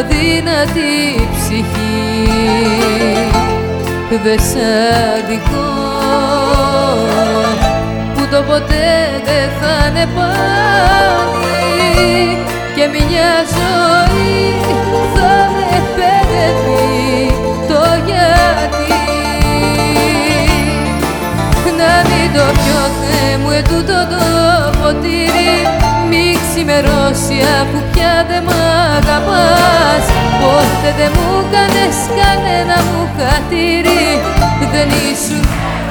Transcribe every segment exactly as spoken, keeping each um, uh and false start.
αδύνατη ψυχή, δε σ' αδικό που το ποτέ δεν θα είναι πάλι και μια ζωή θα με παιδευτεί το γιατί. Να μην το πιω, Θεέ μου, ετούτο το ποτήρι, μη ξημερώσει αφού πια δε μ' αγαπάς. Ποτέ δεν μου κάνες κανένα μου χατήρι, δεν ήσουν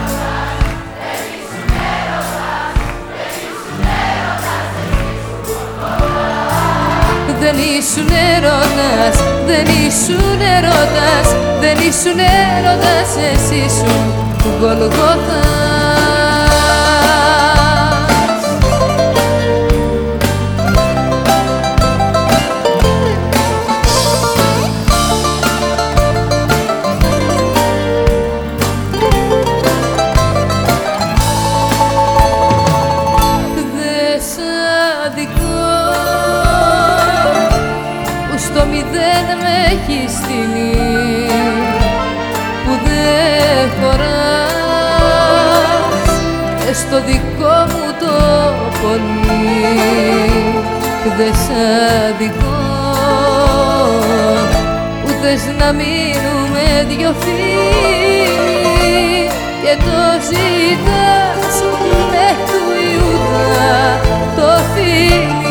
Δεν ήσουν έρωτας, δεν ήσουν έρωτας, δεν ήσουν έρωτας, εσύ ήσουν Γολγοθάς. Στο μηδέν με έχεις στείλει που δεν χωράς στο δικό μου το πολύ, δε σ' αδικό που θες να μείνουμε δυο φίλοι και το ζητάς με του Ιούδα το φίλι.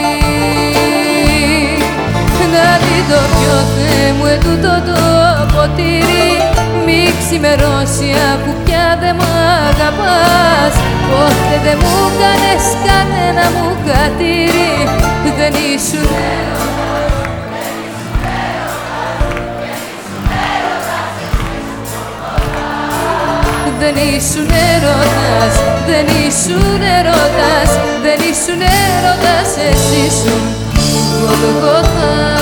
Να μην το πιω, Θεέ μου, ετούτο το ποτήρι, μη ξημερώσει αφού πια δε μ' αγαπάς. Ποτέ δεν μου κάνες κανένα μου χατήρι, δεν ήσουν Δεν ήσουν έρωτας, δεν ήσουν έρωτας, δεν ήσουν έρωτας, εσύ ήσουν Γολγοθά.